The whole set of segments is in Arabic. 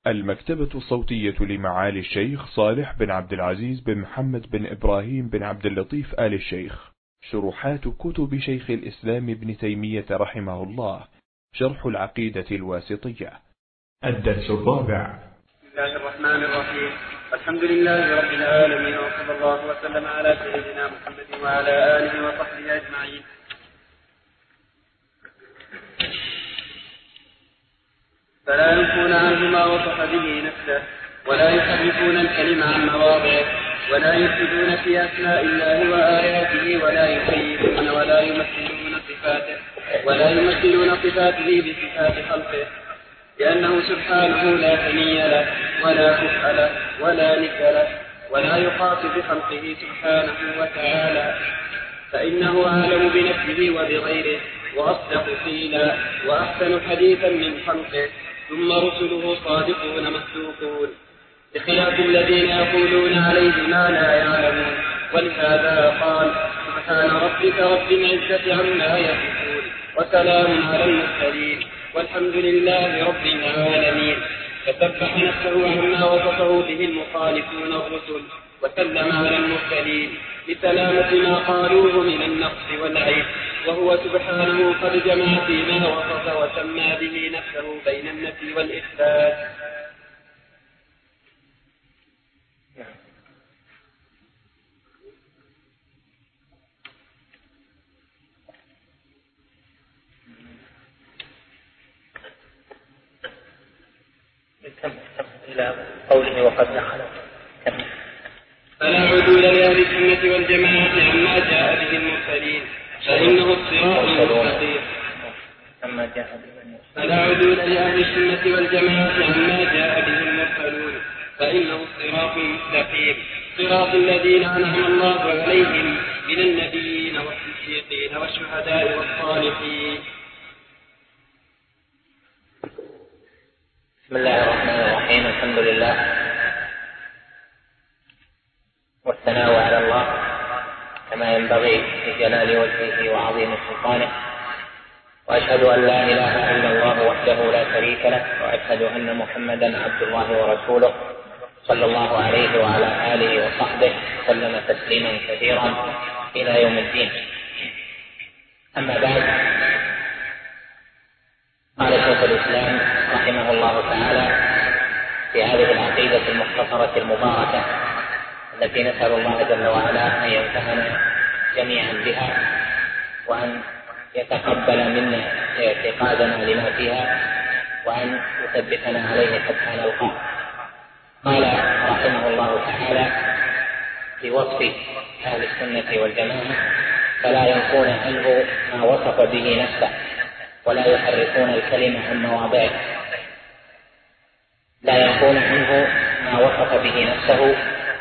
المكتبة الصوتية لمعالي الشيخ صالح بن عبد العزيز بن محمد بن إبراهيم بن عبد اللطيف آل الشيخ. شروحات كتب شيخ الإسلام ابن تيمية رحمه الله. شرح العقيدة الواسطية. الدرس الرابع. بسم الله الرحمن الرحيم. الحمد لله رب العالمين، وصلى الله وسلم على سيدنا محمد وعلى آله وصحبه أجمعين. فلا ينفون عنه ما وصف به نفسه، ولا يحرفون الكلم عن مواضعه، ولا يفسدون في أسماء الله وآياته، ولا يكيفون ولا يمثلون صفاته بصفات خلقه، لأنه سبحانه لا ثني له ولا كفء له ولا ند له، ولا يقاس بخلقه سبحانه وتعالى، فإنه أعلم بنفسه وبغيره، وأصدق قيلا، وأحسن حديثا من خلقه. ثم رسله صادقون مصدوقون، بخلاف الذين يقولون عليه ما لا يعلمون. ولهذا قال: سبحان ربك رب العزة عما يصفون، وسلام على المرسلين، والحمد لله رب العالمين. فسبح نفسه عما وصفه به المخالفون الرسل، وسلم على المرسلين بسلامة ما قالوه من النقص والعيب، وهو سبحانه قد جمع فيما وصف وسمى به نفسه بين النفي والإثبات. إلى قوله وقد دخل. فلا عدول لأهل السنة والجماعة عما جاء به المرسلين، فإنه الصراط المستقيم. فلا عدول لأهل السنة والجماعة عما جاء به المرسلون، فإنه الصراط المستقيم، صراط الذين أنعم الله عليهم من النبيين والصديقين والشهداء والصالحين. بسم الله الرحمن الرحيم. الحمد لله، والثناء على الله كما ينبغي لجلال وجهه وعظيم سلطانه، وأشهد أن لا إله إلا الله وحده لا شريك له، وأشهد أن محمدا عبد الله ورسوله صلى الله عليه وعلى آله وصحبه وسلم تسليما كثيرا إلى يوم الدين. أما بعد، قال شيخ الإسلام رحمه الله تعالى في هذه العقيدة المختصرة المباركة التي نسأل الله جل وعلا أن ينفعنا جميعا بها، وأن يتقبل منا اعتقادنا لما فيها، وأن يثبتنا عليه حتى نلقاه. قال رحمه الله تعالى في وصف أهل السنة والجماعة: فلا ينفون عنه ما وصف به نفسه، ولا يحرفون الكلمة عن مواضعه. لا ينفون عنه ما وصف به نفسه،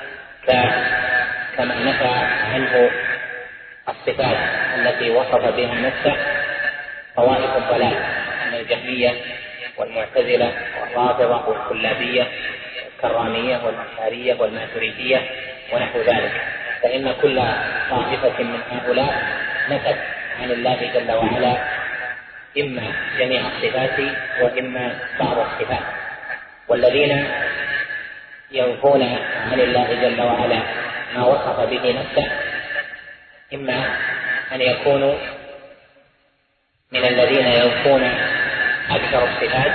كما نفى عنه الصفات التي وصف بها نفسه طوائف الضلال من الجهمية والمعتزلة والرافضة والكلابية والكرامية والأشعرية والماتريدية ونحو ذلك. فإن كل طائفة من هؤلاء نفت عن الله جل وعلا إما جميع الصفات وإما بعض الصفات. والذين ينفون عن الله جل وعلا ما وصف به نفسه إما أن يكونوا من الذين ينفون أكثر الصفات،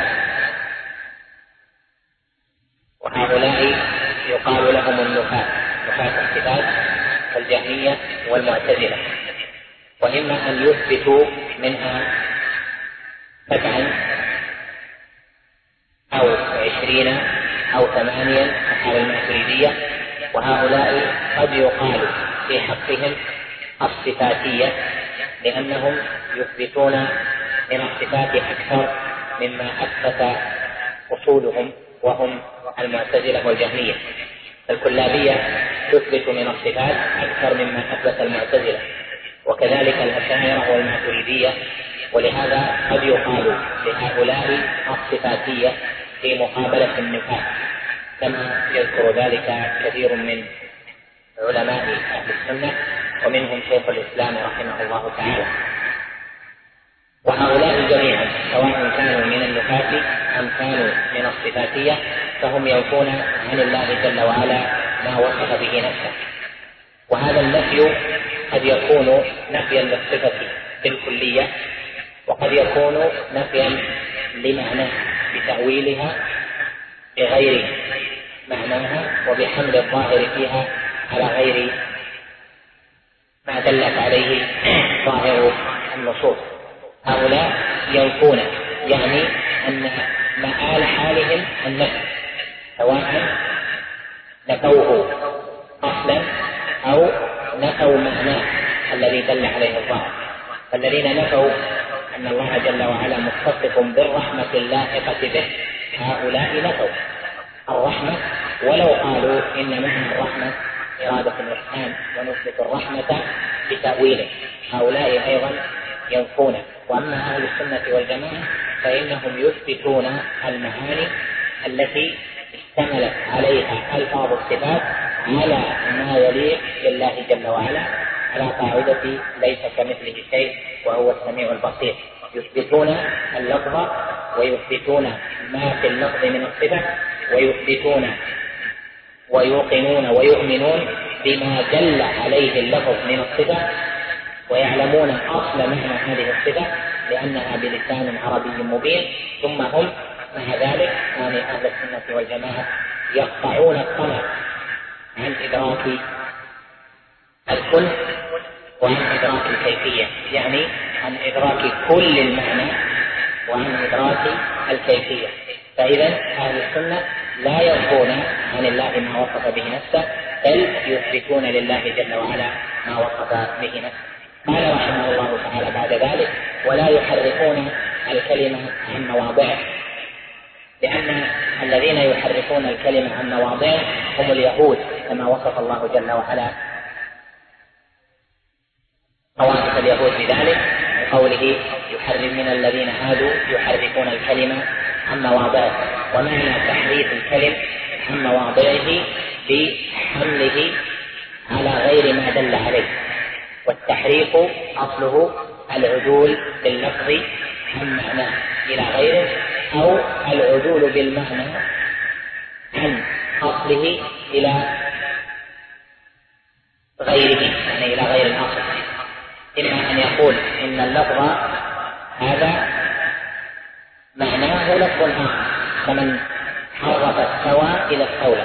وهؤلاء يقال لهم النفاة الصفات كالجهمية والمعتزلة، وإما أن يثبتوا منها 7 أو 20 أو 8 على الماتريدية، وهؤلاء قد يقال في حقهم الصفاتية، لأنهم يثبتون من الصفات أكثر مما أثبت أصولهم وهم المعتزلة والجهمية. الكلابية تثبت من الصفات أكثر مما أثبت المعتزلة، وكذلك الأشاعرة والماتريدية. ولهذا قد يقال لهؤلاء الصفاتية في مقابلة النفاة، كما يذكر ذلك كثير من علماء أهل السنة، ومنهم شيخ الإسلام رحمه الله تعالى. وهؤلاء جميعا سواء كانوا من النفاة أم كانوا من الصفاتية فهم ينفون عن الله جل وعلا ما وصف به نفسه. وهذا النفي قد يكون نفيا للصفة بالكلية، وقد يكون نفيا لمعناها بتأويلها بغير معناها وبحمل الظاهر فيها على غير ما دلت عليه ظاهر النصوص. هؤلاء ينفون، يعني أن مآل حالهم النفي، سواء نفوه أصلا أو نفوا معناه الذي دل عليه الظاهر. فالذين نفوا أن الله جل وعلا متصف بالرحمة اللائقة به، هؤلاء نفوا الرحمة، ولو قالوا إن معنى الرحمة إرادة الإحسان ونثبت الرحمة بتأويله، هؤلاء أيضا ينفون. وأما أهل السنة والجماعة فإنهم يثبتون المعاني التي اشتملت عليها ألفاظ الصفات على ما يليق بالله جل وعلا، على قاعدة ليس كمثله شيء وهو السميع البصير. يثبتون اللفظ ويثبتون ما في اللفظ من الصفة، ويثبتون ويوقنون ويؤمنون بما دل عليه اللفظ من الصفة، ويعلمون أصل معنى هذه الصفة لأنها بلسان عربي مبين. ثم هم مع ذلك يعني أهل السنة والجماعة يقطعون الطمع عن إدراك الكل وعن إدراك الكيفية، يعني عن إدراك كل المعنى وعن إدراك الكيفية. فإذا أهل السنة لا ينفون عن الله ما وصف به نفسه، بل يثبتون لله جل وعلا ما وصف به نفسه. قال رحمه الله تعالى بعد ذلك: ولا يحرفون الكلمة عن مواضعه، لأن الذين يحرفون الكلمة عن مواضعه هم اليهود، كما وصف الله جل وعلا طوائف اليهود بذلك بقوله: يحرفون الذين هادوا يحرفون الكلمة عن مواضعه. ومعنى تحريف الكلم عن مواضعه بحمله على غير ما دل عليه. والتحريف أصله العدول باللفظ عن معناه إلى غيره، أو العدول بالمعنى عن أصله إلى غيره، يعني إلى غير الأصل. إما أن يقول إن اللفظ هذا معناه لفظ آخر، فمن حرف السوى إلى السولة،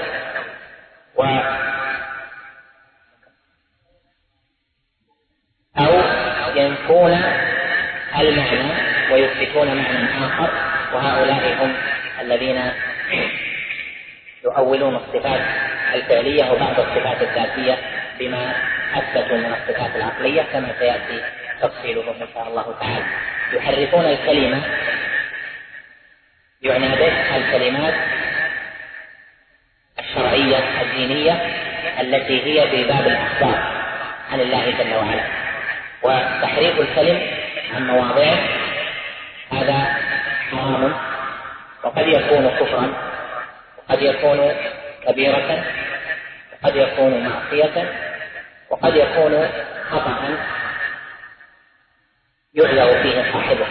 أو ينفون المعنى ويثبتون معنى آخر. وهؤلاء هم الذين يؤولون الصفات الفعلية وبعض الصفات الذاتية بما أثبتوا من الصفات العقلية، كما سيأتي تفصيله إن شاء الله تعالى. يحرفون الكلمة يعنى به الكلمات الشرعية الدينية التي هي في باب الأخبار عن الله جل وعلا. وتحريف الكلم عن مواضعه هذا حرام، وقد يكون كفرا، وقد يكون كبيرة، وقد يكون معصية، وقد يكون خطأ يعذر فيه صاحبه.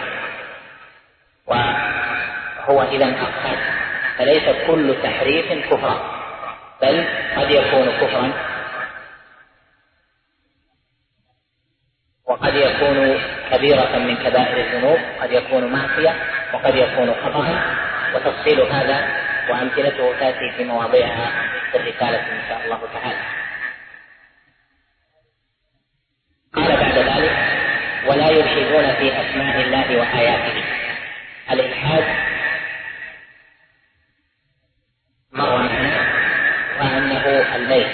وهو إذن أقسام، فليس كل تحريف كفرا، بل قد يكون كفرا، وقد يكون كبيرة من كبائر الذنوب، قد يكون معصية، وقد يكون خطأ. وتفصيل هذا وأمثلته تأتي في مواضعها في الرسالة إن شاء الله تعالى. قال بعد ذلك: ولا يلحدون في أسماء الله وآياته. الإلحاد مر معنا وأنه الميل،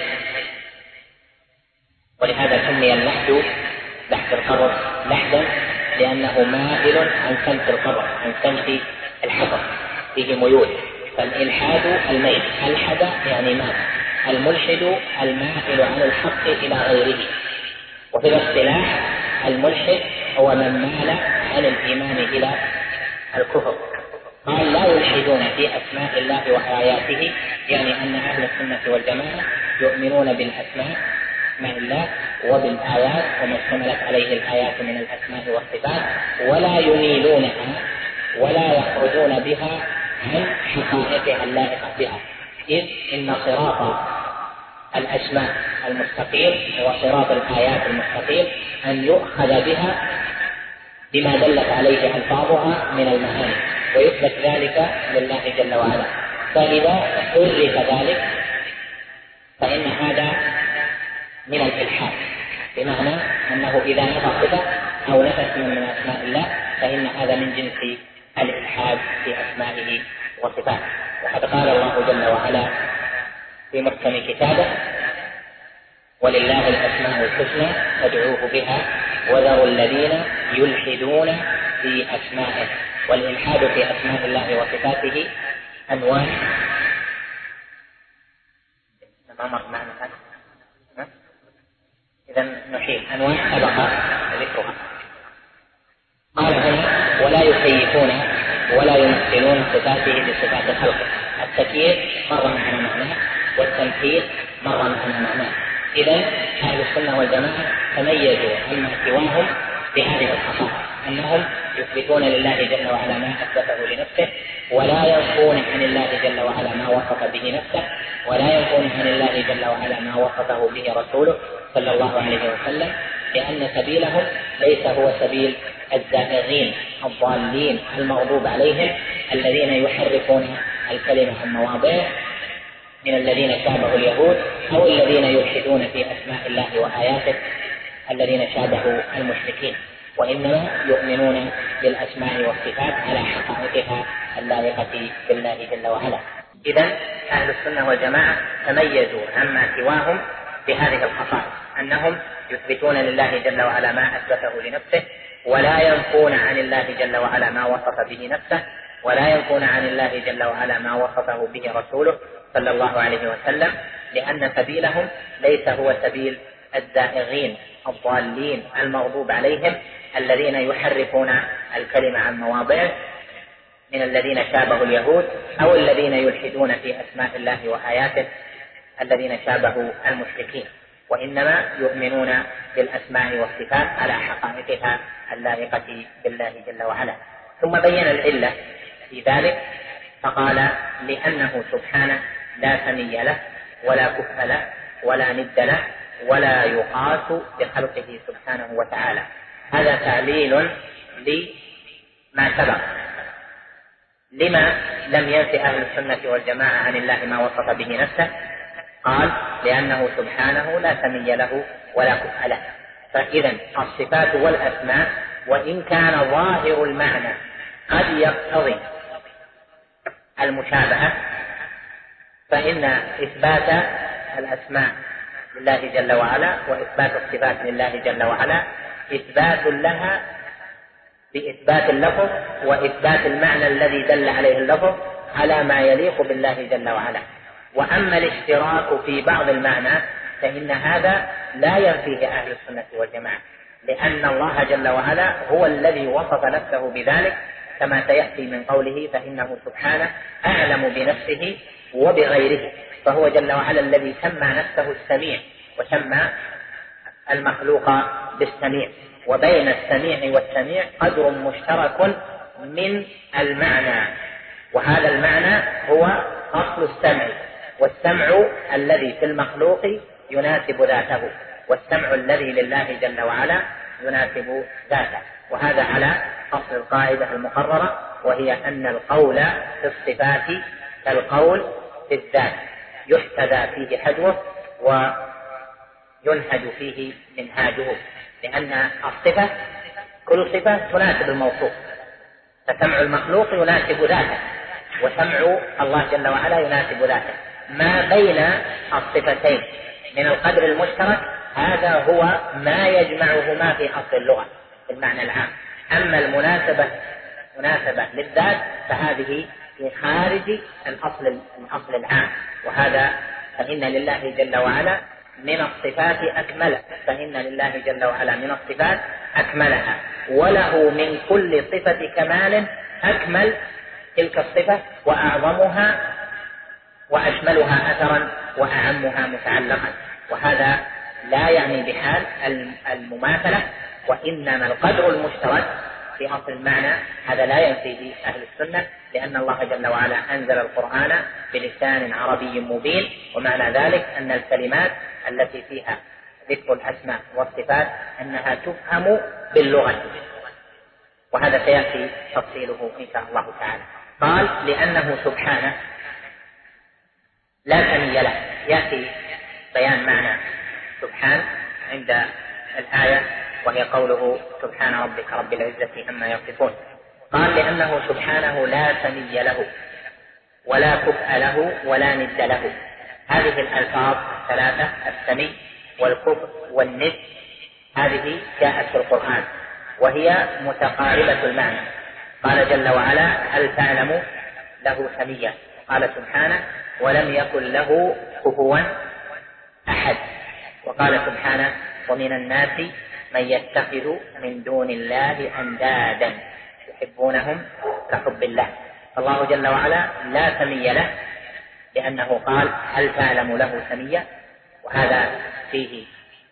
ولهذا سمي اللحد لحد القبر لحدا، لأنه مائل عن سمت القبر، عن سمت الحبر، فيه ميول. فالإلحاد الميل، ألحد يعني مات، الملحد المائل عن الحق إلى غيره. وفي الاصطلاح الملحد هو من مال عن الإيمان إلى الكفر. قال: لا يلحدون في أسماء الله وآياته، يعني أن أهل السنة والجماعة يؤمنون بالأسماء اسماء الله وبالآيات وما اشتملت عليه الآيات من الأسماء والصفات، ولا يميلونها ولا يخرجون بها عن حقائقها اللائقة بها، إذ إن صراط الأسماء المستقيم وصراط الآيات المستقيم أن يؤخذ بها بما دلت عليه ألفاظها من المعاني ويثبت ذلك لله جل وعلا. فإذا عرف ذلك فإن هذا من الإلحاد، بمعنى أنه إذا نفى صفة أو نفى اسما من أسماء الله فإن هذا من جنس الإلحاد في أسمائه وصفاته. وقد قال الله جل وعلا في محكم كتابه: ولله الأسماء الحسنى فادعوه بها وذروا الذين يلحدون في أسمائه. والإلحاد في أسماء الله وصفاته أنواع. ما مر معنا هذا، إذا نحيل أنواع سبق ذكرها. قال هنا: ولا يكيفون ولا يمثلون صفاته بصفات خلقه. التكييف مر معنا معناه والتمثيل مر معنا معناه. إذا أهل السنة والجماعة تميزوا عما سواهم بهذه الخصائص، أنهم يثبتون لله جل وعلا ما أثبته لنفسه ولا ينفون عن الله جل وعلا ما وصف به نفسه ولا ينفون عن الله جل وعلا ما وصفه به رسوله صلى الله عليه وسلم، لأن سبيلهم ليس هو سبيل الزائغين الضالين المغضوب عليهم الذين يحرفون الكلمة عن مواضعه من الذين شابهوا اليهود أو الذين يلحدون في أسماء الله وآياته الذين شابهوا المشركين، وإنما يؤمنون بالأسماء والصفات على حقائقها اللائقة بالله جل وعلا. إذن أهل السنة والجماعة تميزوا عما سواهم بهذه الخصائص، أنهم يثبتون لله جل وعلا ما أثبته لنفسه ولا ينفون عن الله جل وعلا ما وصف به نفسه ولا ينفون عن الله جل وعلا ما وصفه به رسوله صلى الله عليه وسلم، لأن سبيلهم ليس هو سبيل الزائغين الضالين المغضوب عليهم الذين يحرفون الكلمة عن مواضعه من الذين شابهوا اليهود أو الذين يلحدون في أسماء الله وآياته الذين شابهوا المشركين، وإنما يؤمنون بالأسماء والصفات على حقائقها اللائقة بالله جل وعلا. ثم بين العلة في ذلك فقال: لأنه سبحانه لا ثني له ولا كفء له ولا ند له ولا يقاس بخلقه سبحانه وتعالى. هذا تعليل لما سبق. لما لم ينفي أهل السنة والجماعة عن الله ما وصف به نفسه؟ قال: لأنه سبحانه لا ثني له ولا كفء له. فإذا الصفات والأسماء وإن كان ظاهر المعنى قد يقتضي المشابهة، فإن إثبات الأسماء لله جل وعلا وإثبات الصفات لله جل وعلا إثبات لها بإثبات اللفظ وإثبات المعنى الذي دل عليه اللفظ على ما يليق بالله جل وعلا. وأما الاشتراك في بعض المعنى فإن هذا لا ينفيه أهل السنة والجماعة، لأن الله جل وعلا هو الذي وصف نفسه بذلك كما سيأتي من قوله: فإنه سبحانه أعلم بنفسه وبغيره. فهو جل وعلا الذي سمى نفسه السميع وسمى المخلوق بالسميع، وبين السميع والسميع قدر مشترك من المعنى، وهذا المعنى هو أصل السمع، والسمع الذي في المخلوق يناسب ذاته، والسمع الذي لله جل وعلا يناسب ذاته. وهذا على أصل القاعدة المقررة، وهي أن القول في الصفات كالقول في الذات، يحتذى فيه حذوه وينهج فيه منهاجه، لأن الصفة كل صفة تناسب الموصوف، فسمع المخلوق يناسب ذاته وسمع الله جل وعلا يناسب ذاته. ما بين الصفتين من القدر المشترك هذا هو ما يجمعهما في أصل اللغة بالمعنى العام. أما مناسبة للذات فهذه في خارج الأصل العام، وهذا فإن لله جل وعلا من الصفات أكملها، فإن لله جل وعلا من الصفات أكملها، وله من كل صفة كمال أكمل تلك الصفة وأعظمها وأشملها أثرا وأعمها متعلقا. وهذا لا يعني بحال المماثلة، وإنما القدر المشترك في أصل المعنى هذا لا ينفي به أهل السنة، لأن الله جل وعلا أنزل القرآن بلسان عربي مبين، ومعنى ذلك أن الكلمات التي فيها ذكر الأسماء والصفات أنها تفهم باللغة، وهذا سيأتي تفصيله إن شاء الله تعالى. قال لأنه سبحانه لا ثني له. يأتي بيان معنى سبحان عند الآية، وهي قوله سبحان ربك رب العزة عما يصفون. قال لأنه سبحانه لا ثني له ولا كفء له ولا ند له. هذه الألفاظ الثلاثة الثني والكفء والند هذه جاءت في القرآن وهي متقاربة المعنى. قال جل وعلا هل تعلم له سميا، قال سبحانه ولم يكن له كفوا أحد، وقال سبحانه ومن الناس من يتخذ من دون الله أندادا يحبونهم كحب الله. الله جل وعلا لا سمي له، لأنه قال هل تعلم له سميا، وهذا فيه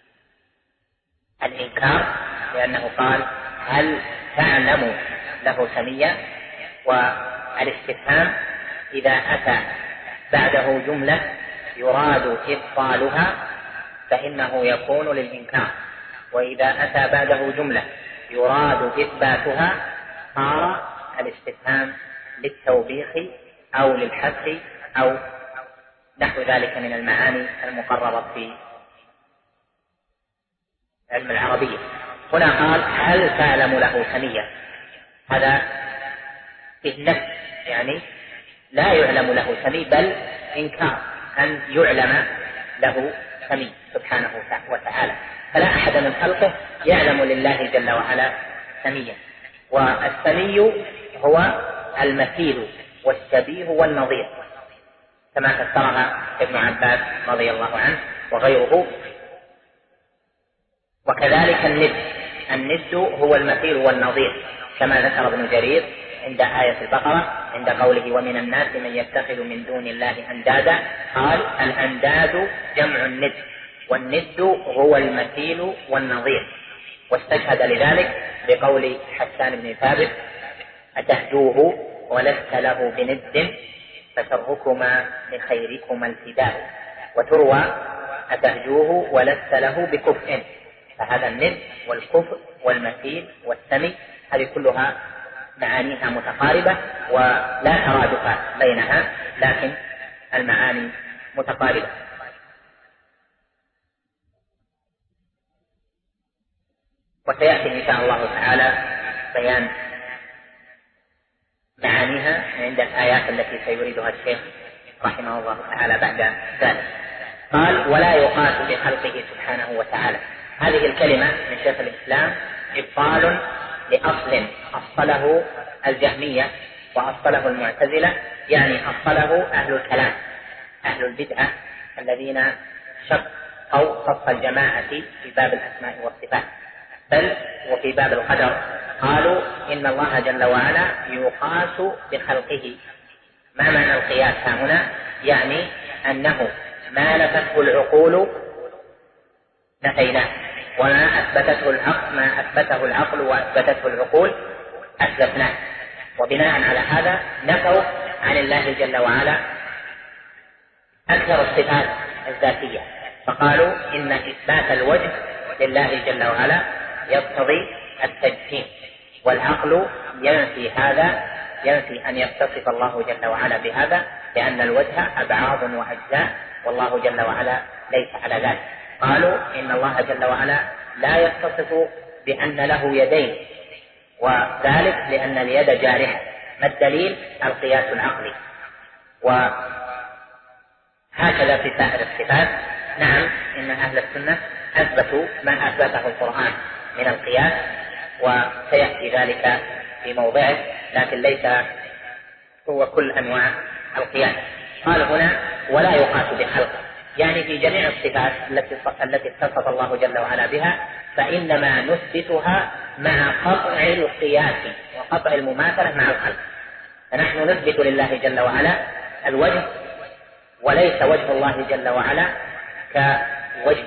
الإنكار، لأنه قال هل تعلم له سميا، والاستفهام إذا أتى بعده جملة يراد إبطالها فإنه يكون للإنكار، وإذا أتى بعده جملة يراد إثباتها صار الاستفهام للتوبيخ أو للحث أو نحو ذلك من المعاني المقررة في علم العربية. هنا قال هل تعلم له سميا، هذا فيه نفي، يعني لا يعلم له سمي، بل إنكار أن يعلم له سمي سبحانه وتعالى. فلا أحد من خلقه يعلم لله جل وعلا سميا. والسمي هو المثيل والشبيه والنظير، كما فسرها ابن عباس رضي الله عنه وغيره. وكذلك الند هو المثيل والنظير، كما ذكر ابن جرير عند آية البقرة عند قوله ومن الناس من يتخذ من دون الله أندادا، قال الأنداد جمع الند، والند هو المثيل والنظير. واستشهد لذلك بقول حسان بن ثابت أتهجوه ولست له بند فشركما لخيركما الفداء، وتروى أتهجوه ولست له بكفء. فهذا الند والكفء والمثيل والسمي هذه كلها معانيها متقاربة ولا ترادف بينها، لكن المعاني متقاربة. وسيأتي إن شاء الله تعالى بيان معانيها عند الآيات التي سيريدها الشيخ رحمه الله تعالى بعد ذلك. قال ولا يقاس بخلقه سبحانه وتعالى. هذه الكلمة من شيخ الإسلام إبطال لأصل أصله الجهمية وأصله المعتزلة، يعني أصله أهل الكلام أهل البدعة الذين شقوا صف الجماعة في باب الأسماء والصفات، بل وفي باب القدر قالوا إن الله جل وعلا يقاس بخلقه. ما معنى القياس هنا؟ يعني أنه ما نفته العقول نفيناه، وما أثبته العقل وأثبتته العقول أثبتناه. وبناء على هذا نفوا عن الله جل وعلا أكثر الصفات الذاتية، فقالوا إن إثبات الوجه لله جل وعلا يقتضي التجسيم، والعقل ينفي هذا، ينفي أن يتصف الله جل وعلا بهذا، لأن الوجه أبعاض وأجزاء والله جل وعلا ليس على ذلك. قالوا إن الله جل وعلا لا يتصف بأن له يدين، وذلك لأن اليد جارحة. ما الدليل؟ القياس العقلي. وهكذا في سائر الصفات. نعم إن أهل السنة أثبتوا ما أثبته القرآن من القياس، وسيأتي ذلك في موضعه، لكن ليس هو كل أنواع القياس. قال هنا ولا يقاس بخلقه، يعني في جميع الصفات التي اتصف الله جل وعلا بها فإنما نثبتها مع قطع القياس وقطع المماثلة مع الخلق. فنحن نثبت لله جل وعلا الوجه، وليس وجه الله جل وعلا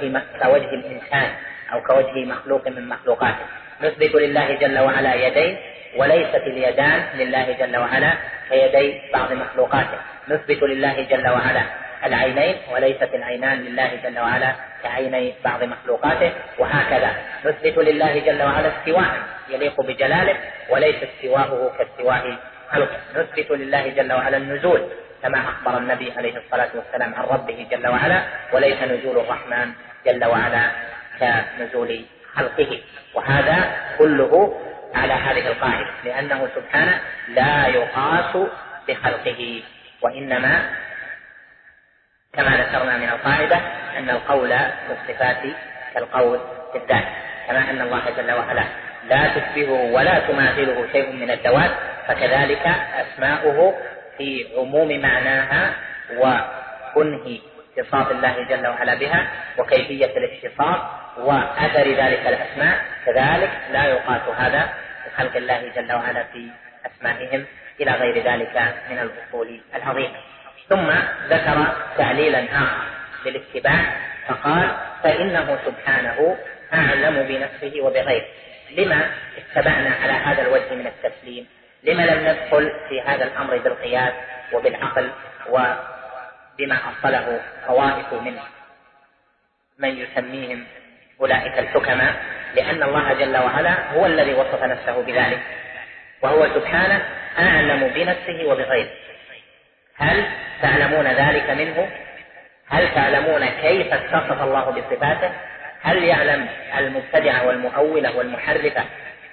كوجه الإنسان أو كوجه مخلوق من مخلوقاته. نثبت لله جل وعلا يدين وليست اليدان لله جل وعلا كيدي بعض مخلوقاته. نثبت لله جل وعلا العينين وليست العينان لله جل وعلا كعيني بعض مخلوقاته، وهكذا نثبت لله جل وعلا استواء يليق بجلاله وليس استواءه كاستواء خلقه. نثبت لله جل وعلا النزول كما أخبر النبي عليه الصلاة والسلام عن ربه جل وعلا، وليس نزول الرحمن جل وعلا كنزول خلقه. وهذا كله على هذه القاعدة، لأنه سبحانه لا يقاس بخلقه، وإنما كما ذكرنا من القاعدة أن القول في الصفات كالقول في الذات، كما أن الله جل وعلا لا تشبهه ولا تماثله شيء من الذوات، فكذلك أسماؤه في عموم معناها وكنه اتصاف الله جل وعلا بها وكيفية الاتصاف وأثر ذلك الأسماء كذلك لا يقاس هذا بخلق الله جل وعلا في أسمائهم إلى غير ذلك من الأصول العظيمة. ثم ذكر تعليلا آخر للاتباع فقال: فإنه سبحانه أعلم بنفسه وبغيره. لما اتبعنا على هذا الوجه من التسليم؟ لما لم ندخل في هذا الأمر بالقياس وبالعقل وبما أصله طوائف من يسميهم أولئك الحكماء؟ لأن الله جل وعلا هو الذي وصف نفسه بذلك، وهو سبحانه أعلم بنفسه وبغيره. هل تعلمون ذلك منه؟ هل تعلمون كيف اتصف الله بصفاته؟ هل يعلم المبتدعة والمؤولة والمحرفة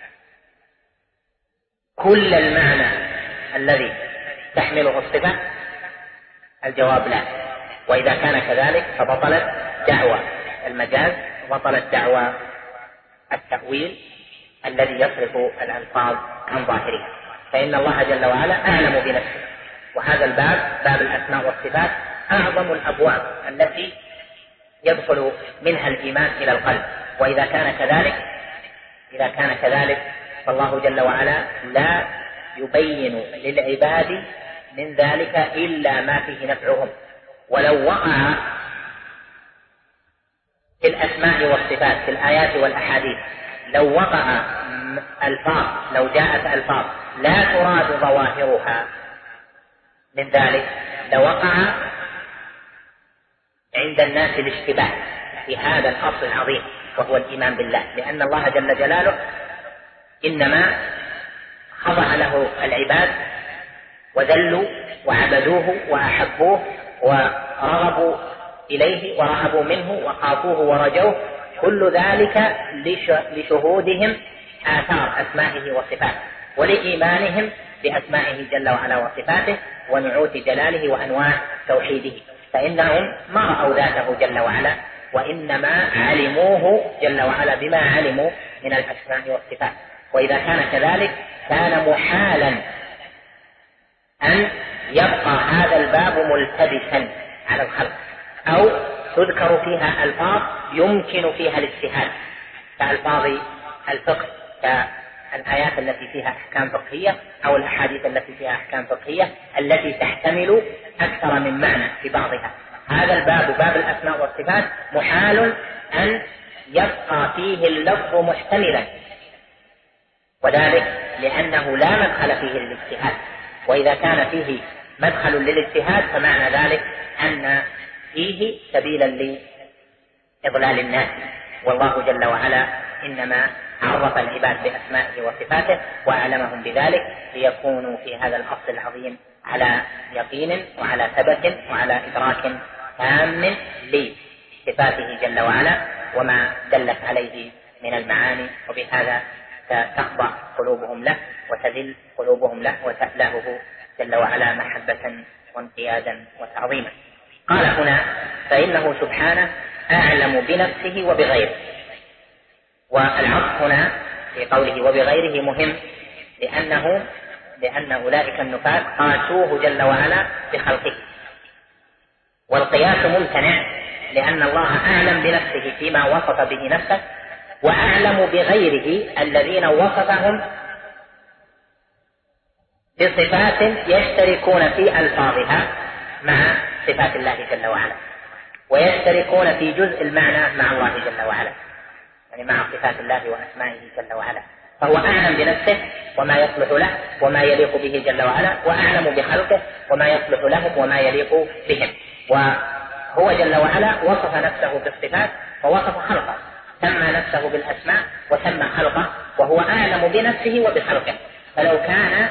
كل المعنى الذي تحمله الصفة؟ الجواب لا. وإذا كان كذلك فبطلت دعوى المجاز، بطلت دعوى التأويل الذي يصرف الألفاظ عن ظاهرها، فإن الله جل وعلا أعلم بنفسه. وهذا الباب، باب الأسماء والصفات، أعظم الأبواب التي يدخل منها الإيمان إلى القلب. وإذا كان كذلك فالله جل وعلا لا يبين للعباد من ذلك إلا ما فيه نفعهم. ولو وقع في الأسماء والصفات في الآيات والأحاديث، لو وقع ألفاظ، لو جاءت ألفاظ لا تراد ظواهرها من ذلك، لوقع عند الناس الاشتباه في هذا الأصل العظيم وهو الإيمان بالله، لأن الله جل جلاله إنما خضع له العباد وذلوا وعبدوه وأحبوه ورغبوا إليه ورهبوا منه وخافوه ورجوه، كل ذلك لشهودهم آثار أسمائه وصفاته ولإيمانهم بأسمائه جل وعلا وصفاته ونعوت جلاله وأنواع توحيده. فإنهم ما رأوا ذاته جل وعلا، وإنما علموه جل وعلا بما علموا من الأسماء والصفات. وإذا كان كذلك كان محالا أن يبقى هذا الباب ملتبسا على الخلق، أو تذكر فيها ألفاظ يمكن فيها الاجتهاد كألفاظ الفقه، كالآيات التي فيها أحكام فقهية أو الأحاديث التي فيها أحكام فقهية التي تحتمل أكثر من معنى في بعضها. هذا الباب، باب الأسماء والصفات، محال أن يبقى فيه اللفظ محتملا، وذلك لأنه لا مدخل فيه للاجتهاد. وإذا كان فيه مدخل للاجتهاد فمعنى ذلك أن فيه سبيلا لإضلال الناس، والله جل وعلا إنما عرف العباد بأسمائه وصفاته وأعلمهم بذلك ليكونوا في هذا الأصل العظيم على يقين وعلى ثبت وعلى إدراك تام لصفاته جل وعلا وما دلت عليه من المعاني، وبهذا تخضع قلوبهم له وتذل قلوبهم له وتألهه جل وعلا محبة وانقيادا وتعظيما. قال هنا: فإنه سبحانه أعلم بنفسه وبغيره. والعطف هنا في قوله وبغيره مهم، لأن أولئك النفاة قاسوه جل وعلا بخلقه، والقياس ممتنع لأن الله أعلم بنفسه فيما وصف به نفسه، وأعلم بغيره الذين وصفهم بصفات يشتركون في ألفاظها مع صفات الله جل وعلا، ويشتركون في جزء المعنى مع الله جل وعلا، يعني مع صفات الله وأسمائه جل وعلا. فهو أعلم بنفسه وما يصلح له وما يليق به جل وعلا، وأعلم بخلقه وما يصلح لهم وما يليق بهم. وهو جل وعلا وصف نفسه بالصفات ووصف خلقه، سمى نفسه بالأسماء وسمى خلقه، وهو أعلم بنفسه وبخلقه. فلو كان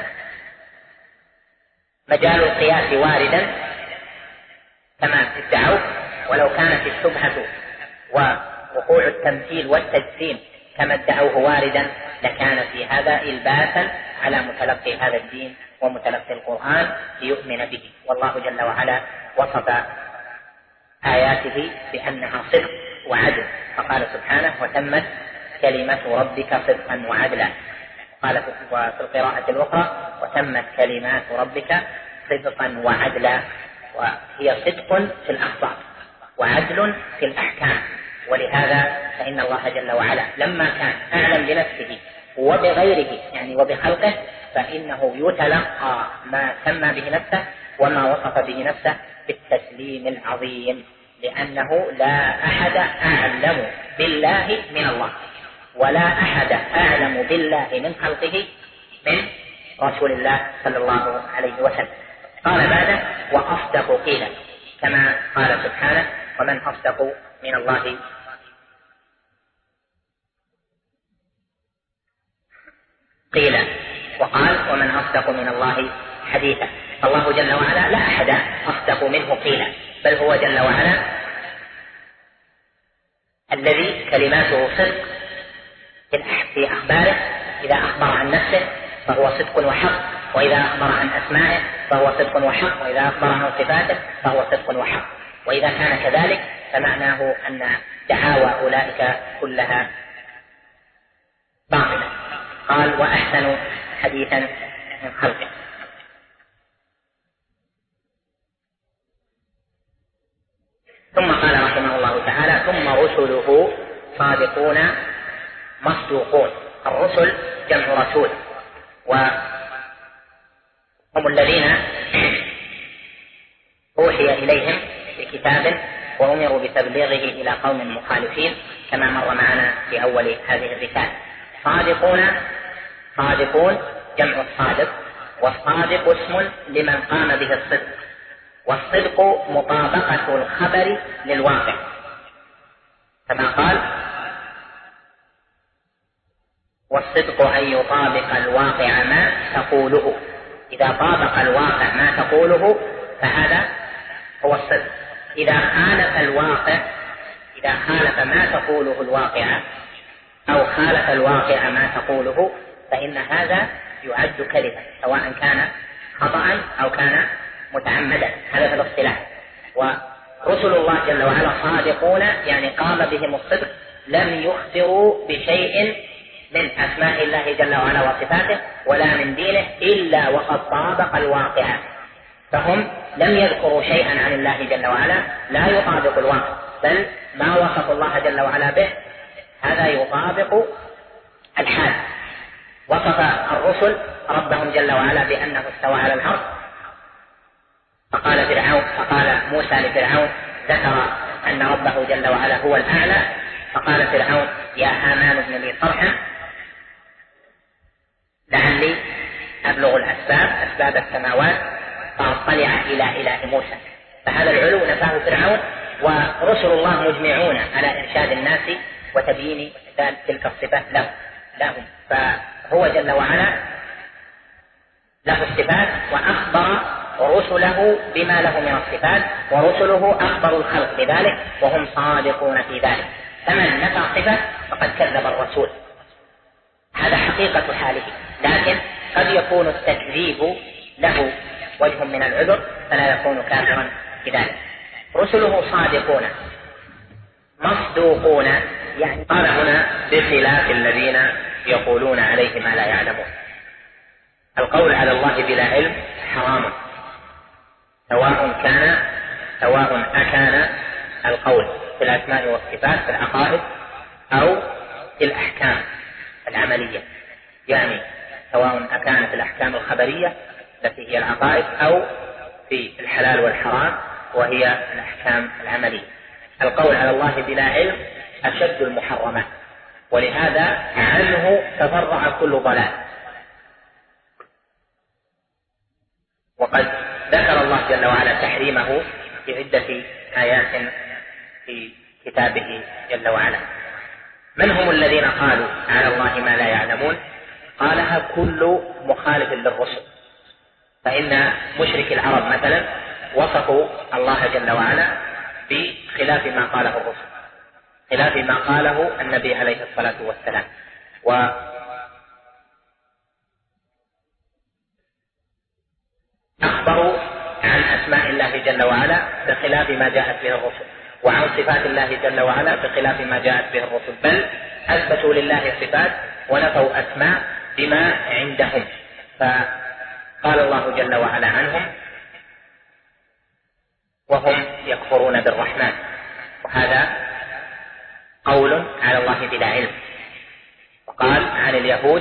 مجال القياس واردا كما ادعوا، ولو كانت الشبهة ووقوع التمثيل والتجسيم كما ادعوه واردا، لكان في هذا إلباسا على متلقي هذا الدين ومتلقي القرآن ليؤمن به. والله جل وعلا وصف آياته بأنها صدق وعدل، فقال سبحانه: وتمت كلمة ربك صدقا وعدلا. قال في القراءة الأخرى: وتمت كلمات ربك صدقا وعدلا. وهي صدق في الأخبار وعدل في الأحكام. ولهذا فإن الله جل وعلا لما كان أعلم بنفسه وبغيره يعني وبخلقه، فإنه يتلقى ما سمى به نفسه وما وصف به نفسه بالتسليم العظيم، لأنه لا أحد أعلم بالله من الله، ولا أحد أعلم بالله من خلقه من رسول الله صلى الله عليه وسلم. قال بعده: وأصدق قيلا، كما قال سبحانه: ومن أصدق من الله قيلا. وقال: ومن أصدق من الله حديثا. الله جل وعلا لا أحد أصدق منه قيلا، بل هو جل وعلا الذي كلماته صدق في أخباره. إذا أخبر عن نفسه فهو صدق وحق، وإذا أخبر عن أسمائه فهو صدق وحق، وإذا أخبر عن صفاته فهو صدق وحق. وإذا كان كذلك فمعناه أن دعاوى أولئك كلها باطلة. قال: وأحسن حديثا من خلقه. ثم قال رحمه الله تعالى: ثم رسله صادقون مصدوقون. الرسل جمع رسول، وهم الذين أوحي إليهم بكتاب وأمروا بتبليغه إلى قوم مخالفين، كما مر معنا في أول هذه الرسالة. صادقون جمع الصادق، والصادق اسم لمن قام به الصدق، والصدق مطابقة الخبر للواقع، كما قال: والصدق أن يطابق الواقع ما تقوله. إذا طابق الواقع ما تقوله فهذا هو الصدق. إذا خالف ما تقوله الواقع، أو خالف الواقع ما تقوله، فإن هذا يعد كذبا، سواء كان خطأ أو كان متعمدا. هذا في الاصطلاح. ورسل الله جل وعلا صادقون يعني قام بهم الصدق، لم يخبروا بشيء من أسماء الله جل وعلا وصفاته ولا من دينه إلا وقد طابق الواقع. فهم لم يذكروا شيئا عن الله جل وعلا لا يطابق الواقع، بل ما وصف الله جل وعلا به هذا يطابق الحال. وصف الرسل ربهم جل وعلا بأنه استوى على العرش، فقال موسى لفرعون، ذكر أن ربه جل وعلا هو الأعلى، فقال فرعون: يا هامان ابن لي صرحا لعلي أبلغ أسباب السماوات فأطلع إلى إله موسى. فهذا العلو نفاه فرعون، ورسل الله مجمعون على إرشاد الناس وتبيين تلك الصفات لهم. فهو جل وعلا له الصفات وأخبر رسله بما له من الصفات، ورسله أخبروا الخلق بذلك وهم صادقون في ذلك. فمن نفى صفة فقد كذب الرسول، هذا حقيقة حاله. لكن قد يكون التكذيب له وجه من العذر فلا يكون كافرا بذلك. رسله صادقون مصدوقون، يعني قال هنا بخلاف الذين يقولون عليه ما لا يعلمون. القول على الله بلا علم حرام، سواء أكان القول في الأسماء والصفات في العقائد أو في الأحكام العملية، يعني سواء أكانت الأحكام الخبرية التي هي العقائد أو في الحلال والحرام وهي الأحكام العملية. القول على الله بلا علم أشد المحرمات، ولهذا عنه تفرع كل ضلال. وقد ذكر الله جل وعلا تحريمه في عدة آيات في كتابه جل وعلا. من هم الذين قالوا على الله ما لا يعلمون؟ قالها كل مخالف للرسل. فإن مشرك العرب مثلا وصفوا الله جل وعلا بخلاف ما قاله الرسل، خلاف ما قاله النبي عليه الصلاة والسلام، وأخبروا عن أسماء الله جل وعلا بخلاف ما جاءت به الرسل، وعن صفات الله جل وعلا بخلاف ما جاءت به الرسل، بل أثبتوا لله صفات ونفوا أسماء بما عندهم. فقال الله جل وعلا عنهم: وهم يكفرون بالرحمن. وهذا قول على الله بلا علم. وقال عن اليهود: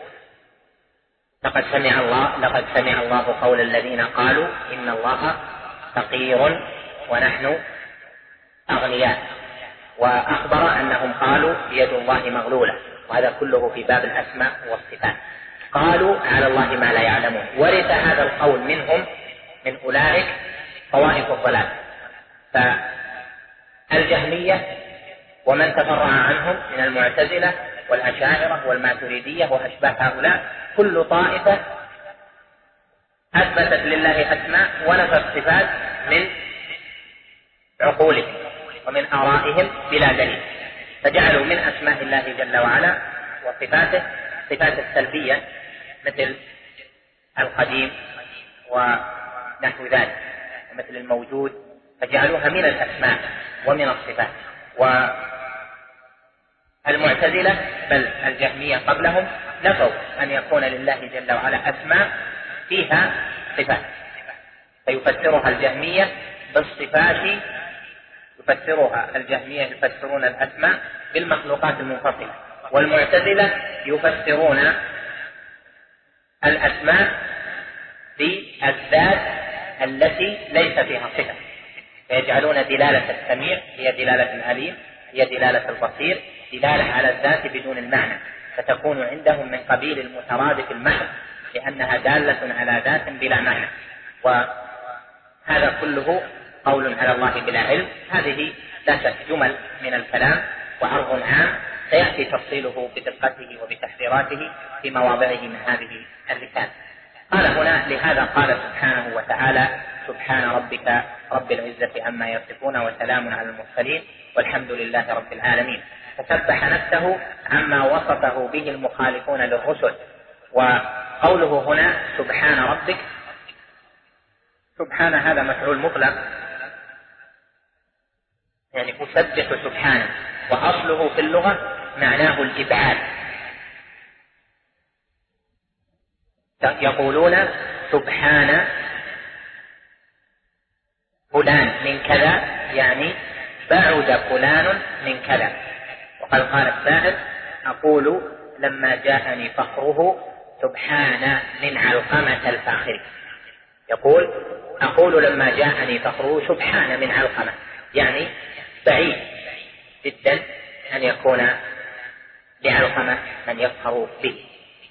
لقد سمع الله قول الذين قالوا إن الله فقير ونحن أغنياء. وأخبر أنهم قالوا يد الله مغلولة. وهذا كله في باب الأسماء والصفات. قالوا على الله ما لا يعلمون. ورث هذا القول منهم، من أولئك، طوائف الضلال. فالجهمية ومن تفرع عنهم من المعتزلة والأشاعرة والماتريدية وأشباه هؤلاء، كل طائفة أثبتت لله أسماء ونفت صفات من عقولهم ومن آرائهم بلا دليل، فجعلوا من أسماء الله جل وعلا وصفاته صفات السلبية مثل القديم ونحو ذلك، مثل الموجود، فجعلوها من الأسماء ومن الصفات. والمعتزلة بل الجهمية قبلهم نفوا أن يكون لله جل وعلا أسماء فيها صفات، فيفسرها الجهمية بالصفات، يفسرون الأسماء بالمخلوقات المنفصلة، والمعتزلة يفسرون الأسماء بالذات التي ليس فيها صفة، فيجعلون دلالة السميع هي دلالة العليم، هي دلالة البصير، دلالة على الذات بدون المعنى، فتكون عندهم من قبيل المترادف المحض، لأنها دالة على ذات بلا معنى. وهذا كله قول على الله بلا علم. هذه لا شك جمل من الكلام وعرض عام سيأتي تفصيله بدقته وبتحذيراته في مواضعه من هذه اللسان. قال هنا: لهذا قال سبحانه وتعالى: سبحان ربك رب العزة عما يصفون وسلام على المرسلين والحمد لله رب العالمين. فسبح نفسه عما وصفه به المخالفون للرسل. وقوله هنا سبحان ربك، سبحان هذا مفعول مطلق، يعني أسبح سبحانه، وأصله في اللغة معناه الإبعاد. يقولون سبحان فلان من كذا، يعني بعد فلان من كذا. وقد قال السائل: أقول لما جاءني فخره سبحان من علقمة الفاخر. يقول: أقول لما جاءني فخره سبحان من علقمة، يعني بعيد جدا أن يكون لعلقمة من يفخر به.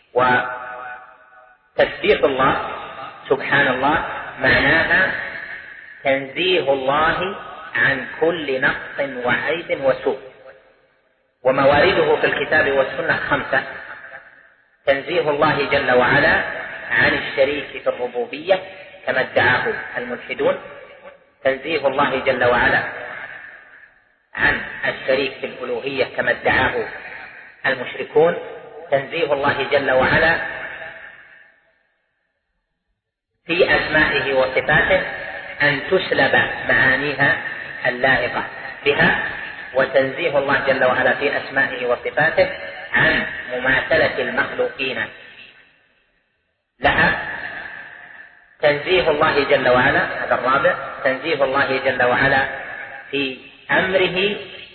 وتسبيح الله سبحان الله معناها تنزيه الله عن كل نقص وعيب وسوء. وموارده في الكتاب والسنة 5: تنزيه الله جل وعلا عن الشريك في الربوبية كما ادعاه الملحدون، تنزيه الله جل وعلا عن الشريك في الألوهية كما ادعاه المشركون، تنزيه الله جل وعلا في أسمائه وصفاته أن تسلب معانيها اللائقة بها، وتنزيه الله جل وعلا في أسمائه وصفاته عن مماثلة المخلوقين لها. تنزيه الله جل وعلا، هذا الرابع، تنزيه الله جل وعلا في أمره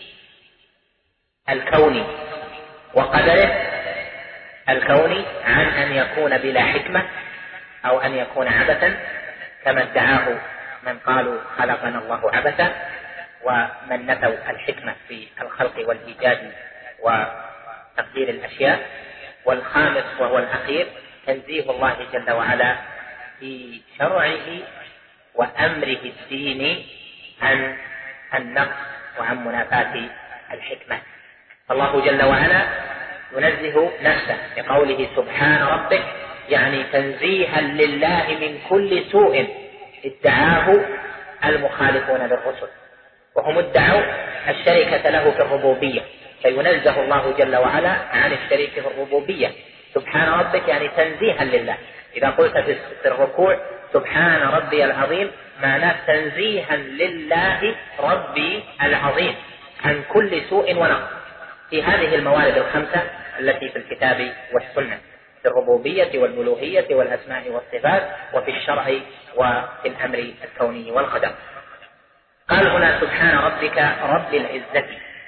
الكوني وقدره الكوني عن أن يكون بلا حكمة أو أن يكون عبثا كما ادعاه من قالوا خلقنا الله عبثا، ومن نفوا الحكمة في الخلق والإيجاد تقدير الأشياء. والخامس وهو الأخير تنزيه الله جل وعلا في شرعه وأمره الديني عن النقص وعن منافاة الحكمة. فالله جل وعلا ينزه نفسه بقوله سبحان ربك، يعني تنزيها لله من كل سوء ادعاه المخالفون للرسل، وهم ادعوا الشركة له في الربوبية، فينزه الله جل وعلا عن الشريك في الربوبية. سبحان ربك يعني تنزيها لله. إذا قلت في الركوع سبحان ربي العظيم معناه تنزيها لله ربي العظيم عن كل سوء ونقص في هذه الموارد الخمسة التي في الكتاب والسنة، في الربوبية والألوهية والأسماء والصفات، وفي الشرع وفي الأمر الكوني والقدر. قال هنا سبحان ربك رب العزة.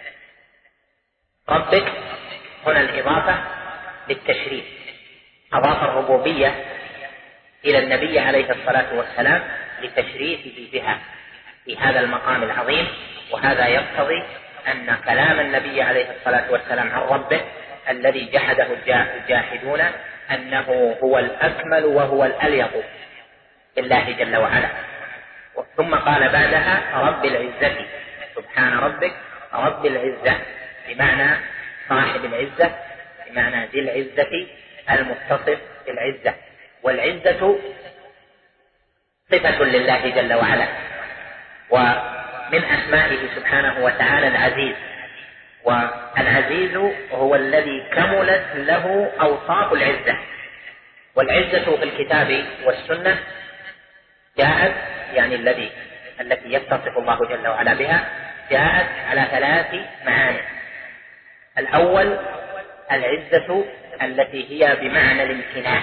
ربك هنا الإضافة للتشريف، أضاف الربوبية إلى النبي عليه الصلاة والسلام لتشريفه بها في هذا المقام العظيم. وهذا يقتضي أن كلام النبي عليه الصلاة والسلام عن ربه الذي جحده الجاحدون أنه هو الأكمل وهو الأليق بالله جل وعلا. ثم قال بعدها رب العزة. سبحان ربك رب العزة بمعنى صاحب العزة، بمعنى ذي العزة المتصف بالعزة. والعزة صفة لله جل وعلا، ومن أسمائه سبحانه وتعالى العزيز. والعزيز هو الذي كملت له أوصاف العزة. والعزة في الكتاب والسنة جاءت يعني التي يتصف الله جل وعلا بها جاءت على 3 معاني. الأول العزة التي هي بمعنى الامتناع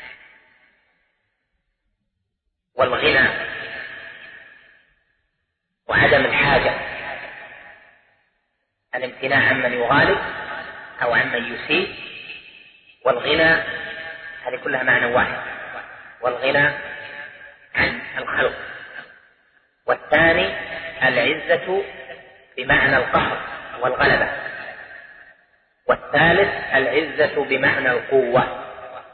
والغنى وعدم الحاجة، الامتناع عمن يغالب أو عمن يسيء، والغنى هذه كلها معنى واحد، والغنى عن الخلق. والثاني العزة بمعنى القهر والغلبة. والثالث العزة بمعنى القوة.